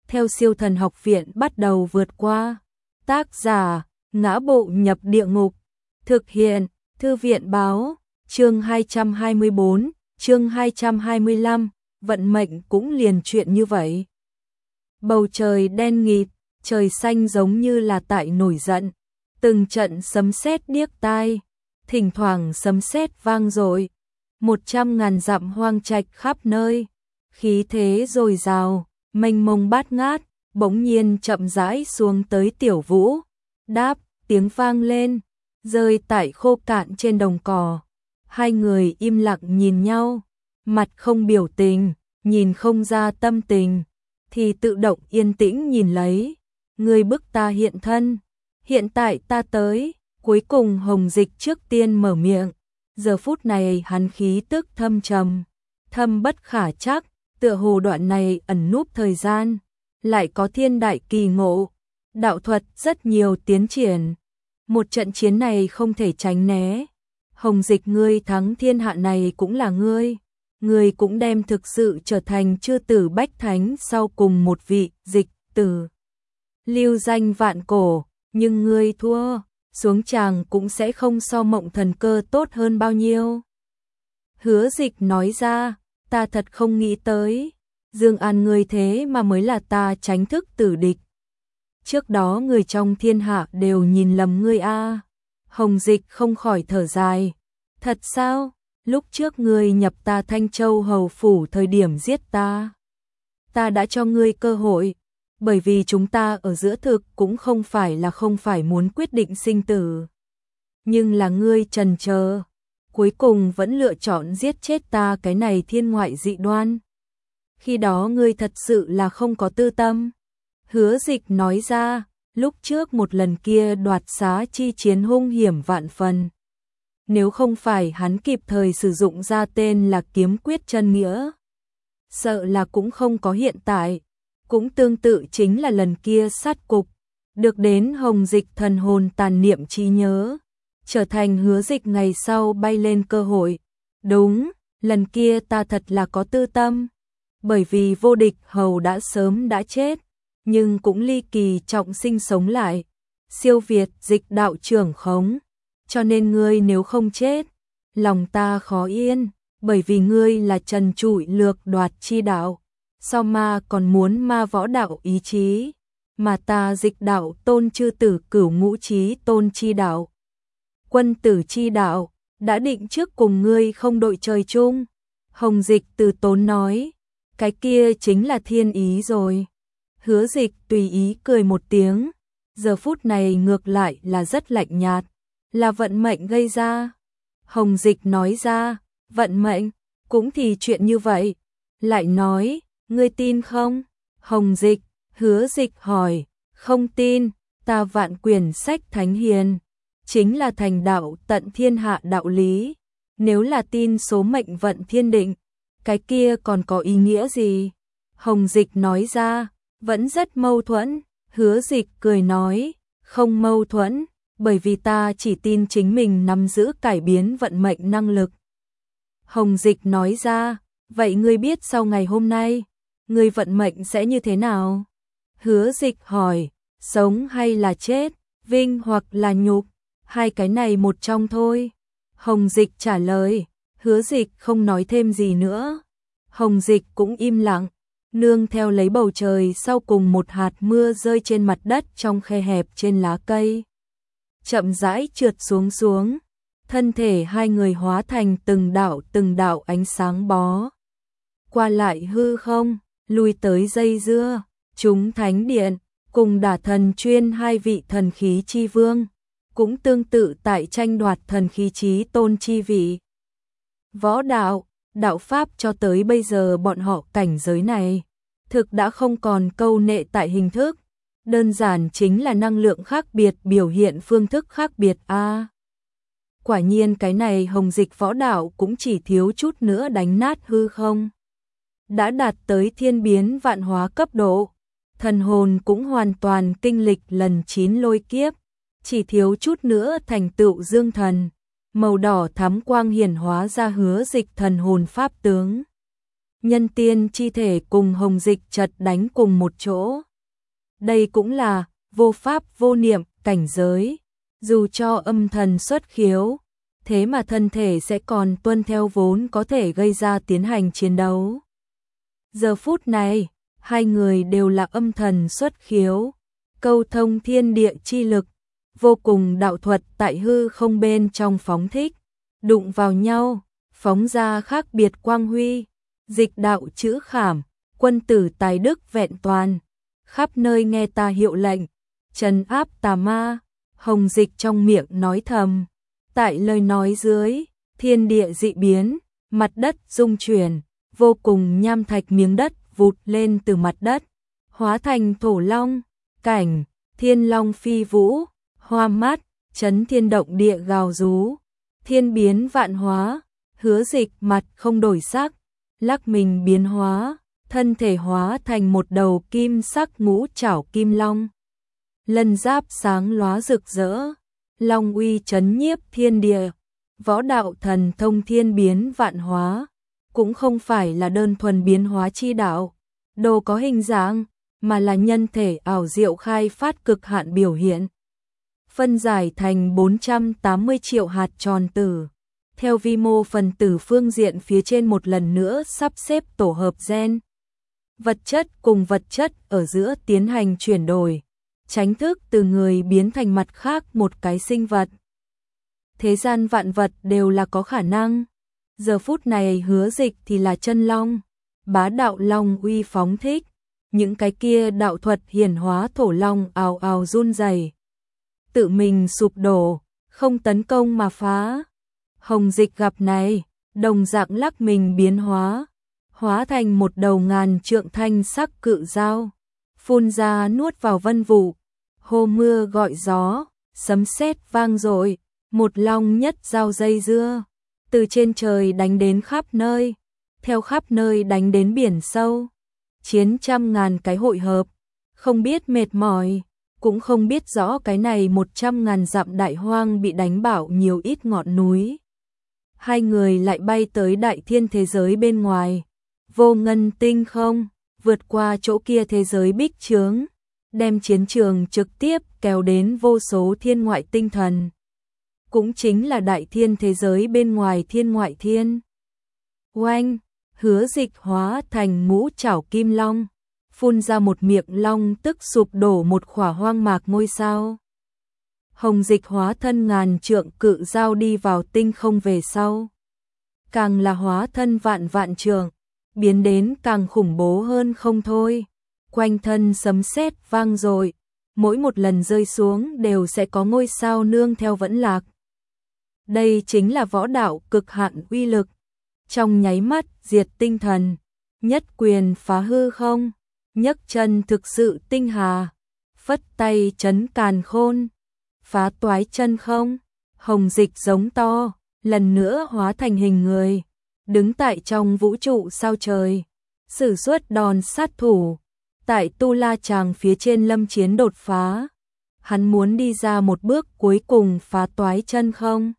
theo Siêu Thần Học Viện bắt đầu vượt qua. Tác giả: Ngã Bộ Nhập Địa Ngục. Thực hiện: Thư viện báo. Chương 224, chương 225, vận mệnh cũng liền chuyện như vậy. Bầu trời đen nghịt, trời xanh giống như là tại nổi giận, từng trận sấm sét điếc tai, thỉnh thoảng sấm sét vang dội, 100.000 dặm hoang trạch khắp nơi, khí thế dồi dào, mênh mông bát ngát, bỗng nhiên chậm rãi xuống tới Tiểu Vũ, đáp, tiếng vang lên, rơi tại khô cạn trên đồng cỏ. Hai người im lặng nhìn nhau, mặt không biểu tình, nhìn không ra tâm tình, thì tự động yên tĩnh nhìn lấy. Người bức ta hiện thân, hiện tại ta tới. Cuối cùng Hồng Dịch trước tiên mở miệng. Giờ phút này hắn khí tức thâm trầm, thâm bất khả trắc, tựa hồ đoạn này ẩn núp thời gian, lại có thiên đại kỳ ngộ, đạo thuật rất nhiều tiến triển. Một trận chiến này không thể tránh né. Hồng Dịch, ngươi thắng thiên hạ này cũng là ngươi cũng đem thực sự trở thành chư tử bách thánh sau cùng một vị dịch tử. Lưu danh vạn cổ, nhưng ngươi thua, xuống tràng cũng sẽ không so Mộng Thần Cơ tốt hơn bao nhiêu. Hứa Dịch nói ra, ta thật không nghĩ tới, Dương An ngươi thế mà mới là ta tránh thức tử địch. Trước đó người trong thiên hạ đều nhìn lầm ngươi a. Hồng Dịch không khỏi thở dài. Thật sao? Lúc trước ngươi nhập ta Thanh Châu hầu phủ thời điểm giết ta đã cho ngươi cơ hội, bởi vì chúng ta ở giữa thực cũng không phải muốn quyết định sinh tử. Nhưng là ngươi trần chờ, cuối cùng vẫn lựa chọn giết chết ta cái này thiên ngoại dị đoan. Khi đó ngươi thật sự là không có tư tâm. Hứa Dịch nói ra, lúc trước một lần kia đoạt xá chi chiến hung hiểm vạn phần. Nếu không phải hắn kịp thời sử dụng ra tên là kiếm quyết chân nghĩa, sợ là cũng không có hiện tại. Cũng tương tự chính là lần kia sát cục, được đến Hồng Dịch thần hồn tàn niệm trí nhớ, trở thành Hứa Dịch ngày sau bay lên cơ hội. Đúng, lần kia ta thật là có tư tâm, bởi vì vô địch hầu đã sớm đã chết, nhưng cũng ly kỳ trọng sinh sống lại, siêu việt Dịch đạo trưởng khống. Cho nên ngươi nếu không chết, lòng ta khó yên, bởi vì ngươi là trần trụi lược đoạt chi đạo, so ma còn muốn ma võ đạo ý chí, mà ta Dịch đạo tôn chư tử cửu ngũ chí tôn chi đạo, quân tử chi đạo, đã định trước cùng ngươi không đội trời chung. Hồng Dịch từ tốn nói, cái kia chính là thiên ý rồi. Hứa Dịch tùy ý cười một tiếng, giờ phút này ngược lại là rất lạnh nhạt. Là vận mệnh gây ra. Hồng Dịch nói ra, vận mệnh, cũng thì chuyện như vậy. Lại nói, ngươi tin không? Hồng Dịch, Hứa Dịch hỏi, không tin, ta vạn quyển sách thánh hiền, chính là thành đạo tận thiên hạ đạo lý. Nếu là tin số mệnh vận thiên định, cái kia còn có ý nghĩa gì? Hồng Dịch nói ra, vẫn rất mâu thuẫn. Hứa Dịch cười nói, không mâu thuẫn, bởi vì ta chỉ tin chính mình nắm giữ cải biến vận mệnh năng lực. Hồng Dịch nói ra, vậy ngươi biết sau ngày hôm nay, ngươi vận mệnh sẽ như thế nào? Hứa Dịch hỏi, sống hay là chết, vinh hoặc là nhục, hai cái này một trong thôi. Hồng Dịch trả lời, Hứa Dịch không nói thêm gì nữa. Hồng Dịch cũng im lặng, nương theo lấy bầu trời sau cùng một hạt mưa rơi trên mặt đất trong khe hẹp trên lá cây. Chậm rãi trượt xuống, thân thể hai người hóa thành từng đạo ánh sáng bó. Qua lại hư không, lui tới dây dưa, chúng thánh điện, cùng đả thần chuyên hai vị thần khí chi vương, cũng tương tự tại tranh đoạt thần khí chí tôn chi vị. Võ đạo, đạo pháp cho tới bây giờ bọn họ cảnh giới này, thực đã không còn câu nệ tại hình thức. Đơn giản chính là năng lượng khác biệt biểu hiện phương thức khác biệt a. Quả nhiên cái này Hồng Dịch võ đạo cũng chỉ thiếu chút nữa đánh nát hư không. Đã đạt tới thiên biến vạn hóa cấp độ, thần hồn cũng hoàn toàn kinh lịch lần 9 lôi kiếp, chỉ thiếu chút nữa thành tựu dương thần, màu đỏ thắm quang hiển hóa ra Hứa Dịch thần hồn pháp tướng. nhân tiên chi thể cùng Hồng Dịch chật đánh cùng một chỗ. Đây cũng là vô pháp vô niệm cảnh giới, dù cho âm thần xuất khiếu, thế mà thân thể sẽ còn tuân theo vốn có thể gây ra tiến hành chiến đấu. Giờ phút này, hai người đều là âm thần xuất khiếu, câu thông thiên địa chi lực, vô cùng đạo thuật tại hư không bên trong phóng thích, đụng vào nhau, phóng ra khác biệt quang huy, dịch đạo chữ khảm, quân tử tài đức vẹn toàn, khắp nơi nghe ta hiệu lệnh, trấn áp tà ma. Hồng Dịch trong miệng nói thầm, tại lời nói dưới, thiên địa dị biến, mặt đất rung chuyển, vô cùng nham thạch miếng đất vụt lên từ mặt đất, hóa thành thổ long, cảnh, thiên long phi vũ, hoa mát, chấn thiên động địa gào rú, thiên biến vạn hóa. Hứa Dịch mặt không đổi sắc, lắc mình biến hóa, thân thể hóa thành một đầu kim sắc ngũ trảo kim long. Lân giáp sáng lóa rực rỡ, long uy chấn nhiếp thiên địa, võ đạo thần thông thiên biến vạn hóa, cũng không phải là đơn thuần biến hóa chi đạo, đồ có hình dạng, mà là nhân thể ảo diệu khai phát cực hạn biểu hiện. Phân giải thành 480 triệu hạt tròn tử, theo vi mô phần tử phương diện phía trên một lần nữa sắp xếp tổ hợp gen. Vật chất cùng vật chất ở giữa tiến hành chuyển đổi, tránh thức từ người biến thành mặt khác một cái sinh vật. Thế gian vạn vật đều là có khả năng. Giờ phút này Hứa Dịch thì là chân long, bá đạo long uy phóng thích, những cái kia đạo thuật hiển hóa thổ long ào ào run rẩy, tự mình sụp đổ, không tấn công mà phá. Hồng Dịch gặp này, đồng dạng lắc mình biến hóa, hóa thành một đầu ngàn trượng thanh sắc cự dao, phun ra nuốt vào vân vụ, hô mưa gọi gió, sấm sét vang dội, một long nhất dao dây dưa, từ trên trời đánh đến khắp nơi, theo khắp nơi đánh đến biển sâu, chiến trăm ngàn cái hội hợp, không biết mệt mỏi, cũng không biết rõ cái này 100.000 dặm đại hoang bị đánh bạo nhiều ít ngọn núi. Hai người lại bay tới đại thiên thế giới bên ngoài, vô ngân tinh không, vượt qua chỗ kia thế giới bích chướng, đem chiến trường trực tiếp kéo đến vô số thiên ngoại tinh thần. Cũng chính là đại thiên thế giới bên ngoài thiên ngoại thiên. Oanh, Hứa Dịch hóa thành ngũ trảo kim long, phun ra một miệng long tức sụp đổ một khỏa hoang mạc ngôi sao. Hồng Dịch hóa thân ngàn trượng cự dao đi vào tinh không về sau, càng là hóa thân vạn vạn trượng, biến đến càng khủng bố hơn không thôi. Quanh thân sấm sét vang dội, mỗi một lần rơi xuống đều sẽ có ngôi sao nương theo vẫn lạc. Đây chính là võ đạo cực hạn uy lực, trong nháy mắt diệt tinh thần, nhất quyền phá hư không, nhấc chân thực sự tinh hà, phất tay chấn càn khôn, phá toái chân không. Hồng Dịch giống to, lần nữa hóa thành hình người, đứng tại trong vũ trụ sao trời, sử xuất đòn sát thủ, tại Tu La Tràng phía trên lâm chiến đột phá. Hắn muốn đi ra một bước cuối cùng phá toái chân không.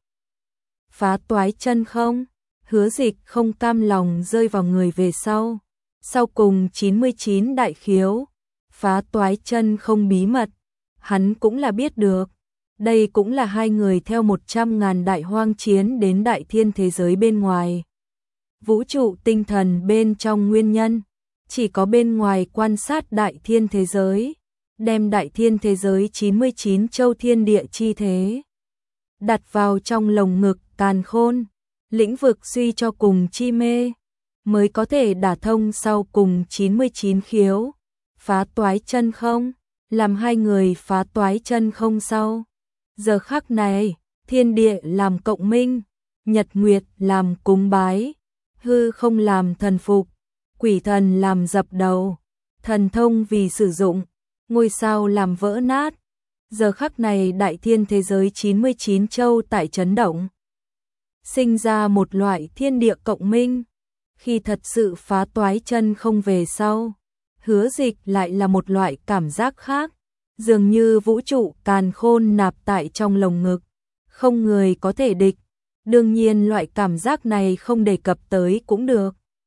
Phá toái chân không, Hứa Dịch không cam lòng rơi vào người về sau. Sau cùng 99 đại khiếu, phá toái chân không bí mật, hắn cũng là biết được. Đây cũng là hai người theo 100.000 đại hoang chiến đến đại thiên thế giới bên ngoài. Vũ trụ tinh thần bên trong nguyên nhân, chỉ có bên ngoài quan sát đại thiên thế giới, đem đại thiên thế giới 99 châu thiên địa chi thế, đặt vào trong lồng ngực càn khôn, lĩnh vực suy cho cùng chi mê, mới có thể đả thông sau cùng 99 khiếu, phá toái chân không, làm hai người phá toái chân không sau. Giờ khắc này, thiên địa làm cộng minh, nhật nguyệt làm cúng bái, hư không làm thần phục, quỷ thần làm dập đầu, thần thông vì sử dụng, ngôi sao làm vỡ nát. Giờ khắc này đại thiên thế giới 99 châu tại chấn động, sinh ra một loại thiên địa cộng minh. Khi thật sự phá toái chân không về sau, Hứa Dịch lại là một loại cảm giác khác, dường như vũ trụ càn khôn nạp tại trong lồng ngực, không người có thể địch. Đương nhiên loại cảm giác này không đề cập tới cũng được.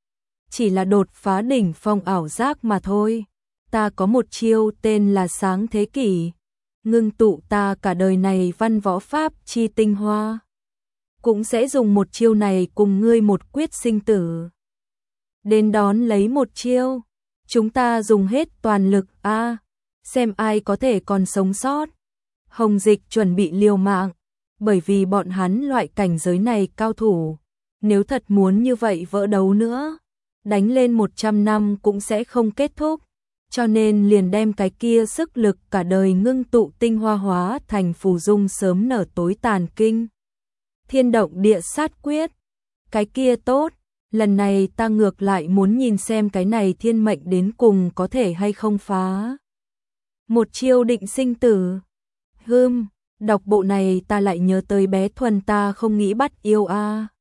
chỉ là đột phá đỉnh phong ảo giác mà thôi. Ta có một chiêu tên là sáng thế kỷ, ngưng tụ ta cả đời này văn võ pháp chi tinh hoa. Cũng sẽ dùng một chiêu này cùng ngươi một quyết sinh tử. Đến đón lấy một chiêu, chúng ta dùng hết toàn lực a, xem ai có thể còn sống sót. Hồng Dịch chuẩn bị liều mạng, bởi vì bọn hắn loại cảnh giới này cao thủ, nếu thật muốn như vậy vỡ đấu nữa, đánh lên 100 năm cũng sẽ không kết thúc, cho nên liền đem cái kia sức lực cả đời ngưng tụ tinh hoa hóa thành phù dung sớm nở tối tàn kinh. Thiên động địa sát quyết, cái kia tốt, lần này ta ngược lại muốn nhìn xem cái này thiên mệnh đến cùng có thể hay không phá. Một chiêu định sinh tử. Đọc bộ này ta lại nhớ tới bé Thuần ta không nghĩ bắt yêu a.